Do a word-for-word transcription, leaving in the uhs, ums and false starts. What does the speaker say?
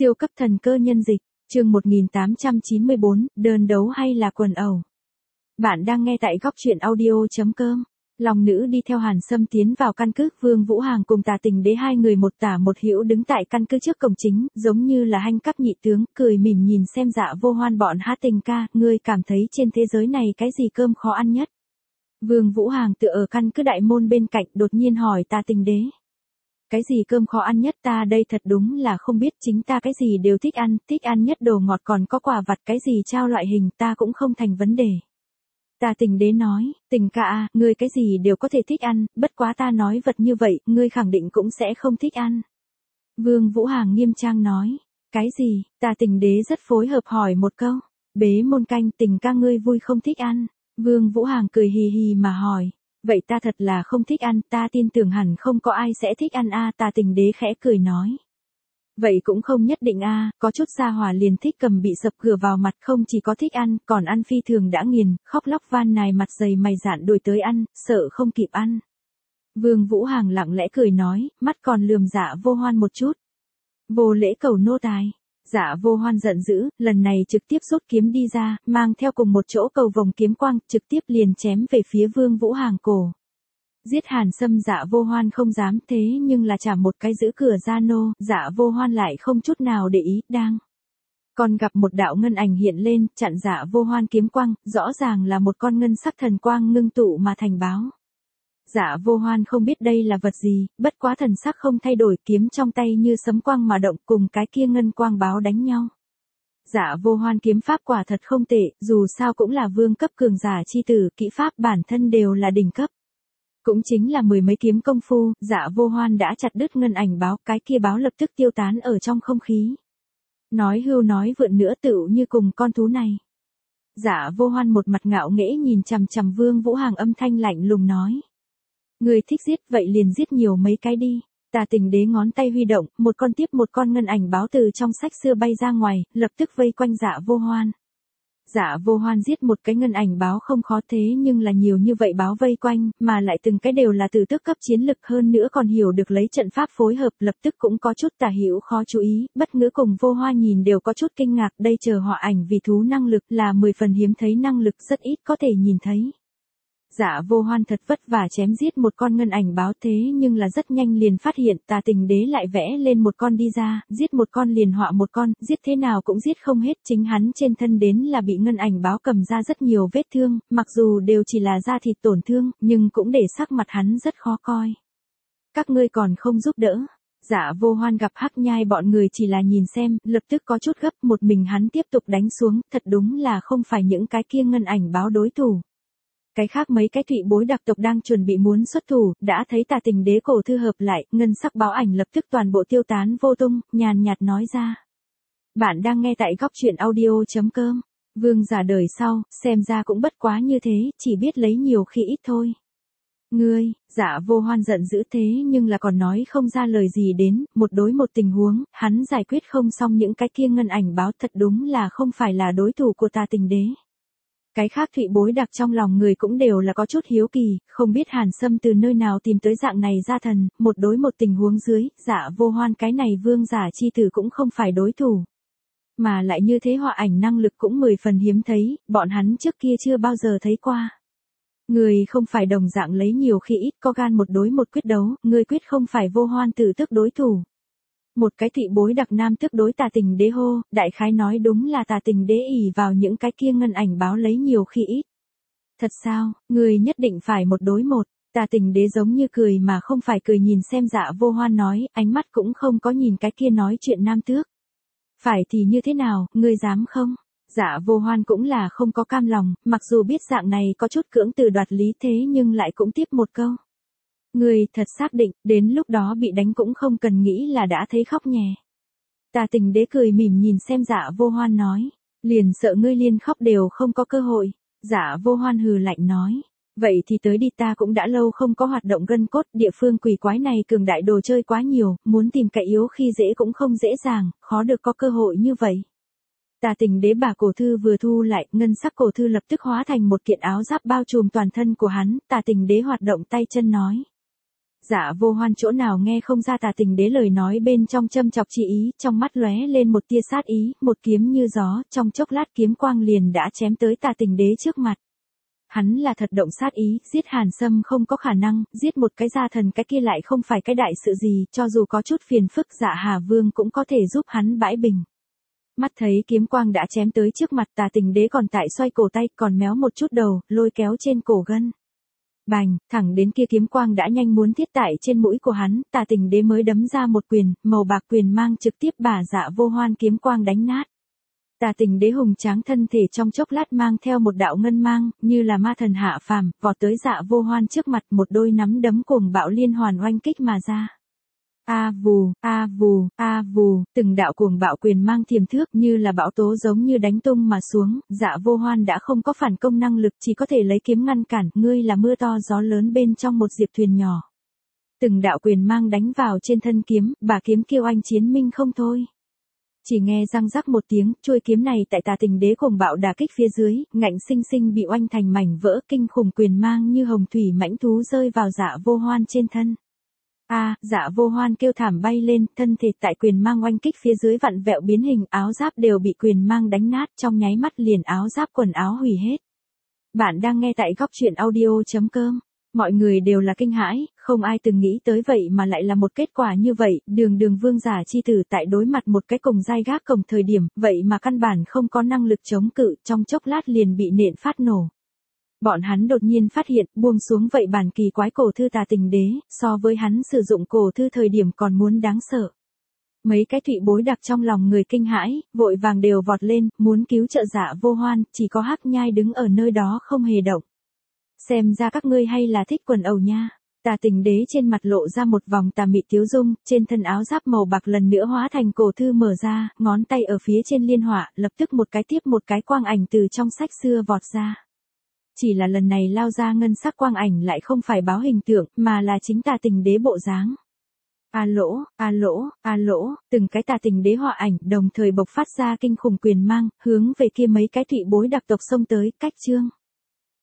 Siêu cấp thần cơ nhân dịch, chương một nghìn tám trăm chín mươi bốn, đơn đấu hay là quần ẩu. Bạn đang nghe tại góc truyện audio.com. Long nữ đi theo Hàn Sâm tiến vào căn cứ, Vương Vũ Hàng cùng Tà Tình Đế hai người một tả một hữu đứng tại căn cứ trước cổng chính, giống như là hanh cấp nhị tướng, cười mỉm nhìn xem Dạ Vô Hoan bọn hát tình ca, ngươi cảm thấy trên thế giới này cái gì cơm khó ăn nhất? Vương Vũ Hàng tựa ở căn cứ đại môn bên cạnh đột nhiên hỏi Tà Tình Đế. Cái gì cơm khó ăn nhất, ta đây thật đúng là không biết, chính ta cái gì đều thích ăn, thích ăn nhất đồ ngọt, còn có quà vặt cái gì trao loại hình ta cũng không thành vấn đề. Tà Tình Đế nói, Tình ca à, ngươi cái gì đều có thể thích ăn, bất quá ta nói vật như vậy, ngươi khẳng định cũng sẽ không thích ăn. Vương Vũ Hàng nghiêm trang nói, cái gì? Tà Tình Đế rất phối hợp hỏi một câu, bế môn canh, Tình ca ngươi vui không thích ăn. Vương Vũ Hàng cười hì hì mà hỏi, vậy ta thật là không thích ăn, ta tin tưởng hẳn không có ai sẽ thích ăn a. À, Tà Tình Đế khẽ cười nói. Vậy cũng không nhất định a, à, có chút gia hỏa liền thích cầm bị sập cửa vào mặt, không chỉ có thích ăn, còn ăn phi thường đã nghiền, khóc lóc van nài mặt dày mày dạn đuổi tới ăn, sợ không kịp ăn. Vương Vũ Hàng lặng lẽ cười nói, mắt còn lườm Dạ Vô Hoan một chút. Vô lễ cầu nô tài. Dạ Vô Hoan giận dữ, lần này trực tiếp rút kiếm đi ra, mang theo cùng một chỗ cầu vồng kiếm quang, trực tiếp liền chém về phía Vương Vũ Hàng cổ. Giết Hàn Sâm Dạ Vô Hoan không dám, thế nhưng là trả một cái giữ cửa ra nô, Dạ Vô Hoan lại không chút nào để ý, đang. Còn gặp một đạo ngân ảnh hiện lên, chặn Dạ Vô Hoan kiếm quang, rõ ràng là một con ngân sắc thần quang ngưng tụ mà thành báo. Dạ Vô Hoan không biết đây là vật gì, bất quá thần sắc không thay đổi, kiếm trong tay như sấm quang mà động, cùng cái kia ngân quang báo đánh nhau. Dạ Vô Hoan kiếm pháp quả thật không tệ, dù sao cũng là vương cấp cường giả chi tử, kỹ pháp bản thân đều là đỉnh cấp. Cũng chính là mười mấy kiếm công phu, Dạ Vô Hoan đã chặt đứt ngân ảnh báo, cái kia báo lập tức tiêu tán ở trong không khí. Nói hưu nói vượn nữa tựu như cùng con thú này. Dạ Vô Hoan một mặt ngạo nghễ nhìn chằm chằm Vương Vũ Hàng, âm thanh lạnh lùng nói. Người thích giết, vậy liền giết nhiều mấy cái đi. Tà Tình Đế ngón tay huy động, một con tiếp một con ngân ảnh báo từ trong sách xưa bay ra ngoài, lập tức vây quanh Dạ Vô Hoan. Dạ Vô Hoan giết một cái ngân ảnh báo không khó, thế nhưng là nhiều như vậy báo vây quanh, mà lại từng cái đều là từ tước cấp chiến lực, hơn nữa còn hiểu được lấy trận pháp phối hợp, lập tức cũng có chút tà hữu khó chú ý, bất ngữ cùng Vô Hoa nhìn đều có chút kinh ngạc, đây chờ họa ảnh vì thú năng lực là mười phần hiếm thấy năng lực, rất ít có thể nhìn thấy. Dạ Vô Hoan thật vất vả chém giết một con ngân ảnh báo, thế nhưng là rất nhanh liền phát hiện Tà Tình Đế lại vẽ lên một con đi ra, giết một con liền họa một con, giết thế nào cũng giết không hết, chính hắn trên thân đến là bị ngân ảnh báo cầm ra rất nhiều vết thương, mặc dù đều chỉ là da thịt tổn thương, nhưng cũng để sắc mặt hắn rất khó coi. Các ngươi còn không giúp đỡ. Dạ Vô Hoan gặp Hắc Nhai bọn người chỉ là nhìn xem, lập tức có chút gấp, một mình hắn tiếp tục đánh xuống, thật đúng là không phải những cái kia ngân ảnh báo đối thủ. Cái khác mấy cái thụy bối đặc tộc đang chuẩn bị muốn xuất thủ, đã thấy Tà Tình Đế cổ thư hợp lại, ngân sắc báo ảnh lập tức toàn bộ tiêu tán vô tung, nhàn nhạt nói ra. Bạn đang nghe tại góc truyện audio.com. Vương giả đời sau, xem ra cũng bất quá như thế, chỉ biết lấy nhiều khi ít thôi. Ngươi, Dạ Vô Hoan giận dữ, thế nhưng là còn nói không ra lời gì đến, một đối một tình huống, hắn giải quyết không xong những cái kia ngân ảnh báo, thật đúng là không phải là đối thủ của Tà Tình Đế. Cái khác thụy bối đặc trong lòng người cũng đều là có chút hiếu kỳ, không biết Hàn Sâm từ nơi nào tìm tới dạng này ra thần, một đối một tình huống dưới, Dạ Vô Hoan cái này vương giả chi tử cũng không phải đối thủ. Mà lại như thế họa ảnh năng lực cũng mười phần hiếm thấy, bọn hắn trước kia chưa bao giờ thấy qua. Người không phải đồng dạng lấy nhiều khi ít, có gan một đối một quyết đấu, người quyết không phải Vô Hoan tử tức đối thủ. Một cái thụy bối đặc nam tức đối Tà Tình Đế hô, đại khái nói đúng là Tà Tình Đế ỷ vào những cái kia ngân ảnh báo lấy nhiều khi ít. Thật sao, người nhất định phải một đối một. Tà Tình Đế giống như cười mà không phải cười nhìn xem Dạ Vô Hoan nói, ánh mắt cũng không có nhìn cái kia nói chuyện nam tước. Phải thì như thế nào, ngươi dám không? Dạ Vô Hoan cũng là không có cam lòng, mặc dù biết dạng này có chút cưỡng từ đoạt lý, thế nhưng lại cũng tiếp một câu. Ngươi thật xác định, đến lúc đó bị đánh cũng không cần nghĩ là đã thấy khóc nhè. Tà Tình Đế cười mỉm nhìn xem Dạ Vô Hoan nói, liền sợ ngươi liên khóc đều không có cơ hội. Dạ Vô Hoan hừ lạnh nói, vậy thì tới đi, ta cũng đã lâu không có hoạt động gân cốt, địa phương quỷ quái này cường đại đồ chơi quá nhiều, muốn tìm cậy yếu khi dễ cũng không dễ dàng, khó được có cơ hội như vậy. Tà Tình Đế bà cổ thư vừa thu lại, ngân sắc cổ thư lập tức hóa thành một kiện áo giáp bao trùm toàn thân của hắn, Tà Tình Đế hoạt động tay chân nói. Dạ Vô Hoan chỗ nào nghe không ra Tà Tình Đế lời nói bên trong châm chọc chi ý, trong mắt lóe lên một tia sát ý, một kiếm như gió, trong chốc lát kiếm quang liền đã chém tới Tà Tình Đế trước mặt. Hắn là thật động sát ý, giết Hàn Sâm không có khả năng, giết một cái gia thần cái kia lại không phải cái đại sự gì, cho dù có chút phiền phức Dạ Hà Vương cũng có thể giúp hắn bãi bình. Mắt thấy kiếm quang đã chém tới trước mặt, Tà Tình Đế còn tại xoay cổ tay, còn méo một chút đầu, lôi kéo trên cổ gân. Bành, thẳng đến kia kiếm quang đã nhanh muốn thiết tại trên mũi của hắn, Tà Tình Đế mới đấm ra một quyền, màu bạc quyền mang trực tiếp bả Dạ Vô Hoan kiếm quang đánh nát. Tà Tình Đế hùng tráng thân thể trong chốc lát mang theo một đạo ngân mang, như là ma thần hạ phàm, vọt tới Dạ Vô Hoan trước mặt, một đôi nắm đấm cuồng bạo liên hoàn oanh kích mà ra. A vù, a vù, a vù, từng đạo cuồng bạo quyền mang thiềm thước như là bão tố giống như đánh tung mà xuống, Dạ Vô Hoan đã không có phản công năng lực, chỉ có thể lấy kiếm ngăn cản, ngươi là mưa to gió lớn bên trong một diệp thuyền nhỏ. Từng đạo quyền mang đánh vào trên thân kiếm, bà kiếm kêu anh chiến minh không thôi. Chỉ nghe răng rắc một tiếng, chuôi kiếm này tại Tà Tình Đế cuồng bạo đả kích phía dưới, ngạnh sinh sinh bị oanh thành mảnh vỡ, kinh khủng quyền mang như hồng thủy mãnh thú rơi vào Dạ Vô Hoan trên thân. A, à, Dạ Vô Hoan kêu thảm bay lên, thân thể tại quyền mang oanh kích phía dưới vặn vẹo biến hình, áo giáp đều bị quyền mang đánh nát, trong nháy mắt liền áo giáp quần áo hủy hết. Bạn đang nghe tại góc truyện audio.com. Mọi người đều là kinh hãi, không ai từng nghĩ tới vậy mà lại là một kết quả như vậy, đường đường vương giả chi tử tại đối mặt một cái cổng dai gác cổng thời điểm, vậy mà căn bản không có năng lực chống cự, trong chốc lát liền bị nện phát nổ. Bọn hắn đột nhiên phát hiện, buông xuống vậy bản kỳ quái cổ thư Tà Tình Đế, so với hắn sử dụng cổ thư thời điểm còn muốn đáng sợ. Mấy cái thụy bối đặc trong lòng người kinh hãi, vội vàng đều vọt lên, muốn cứu trợ Dạ Vô Hoan, chỉ có Hắc Nhai đứng ở nơi đó không hề động. Xem ra các ngươi hay là thích quần ẩu nha. Tà Tình Đế trên mặt lộ ra một vòng tà mị tiếu dung, trên thân áo giáp màu bạc lần nữa hóa thành cổ thư mở ra, ngón tay ở phía trên liên họa, lập tức một cái tiếp một cái quang ảnh từ trong sách xưa vọt ra. Chỉ là lần này lao ra ngân sắc quang ảnh lại không phải báo hình tượng, mà là chính Tà Tình Đế bộ dáng. A lỗ, a lỗ, a lỗ, từng cái Tà Tình Đế họa ảnh đồng thời bộc phát ra kinh khủng quyền mang, hướng về kia mấy cái thụy bối đặc tộc xông tới, cách chương.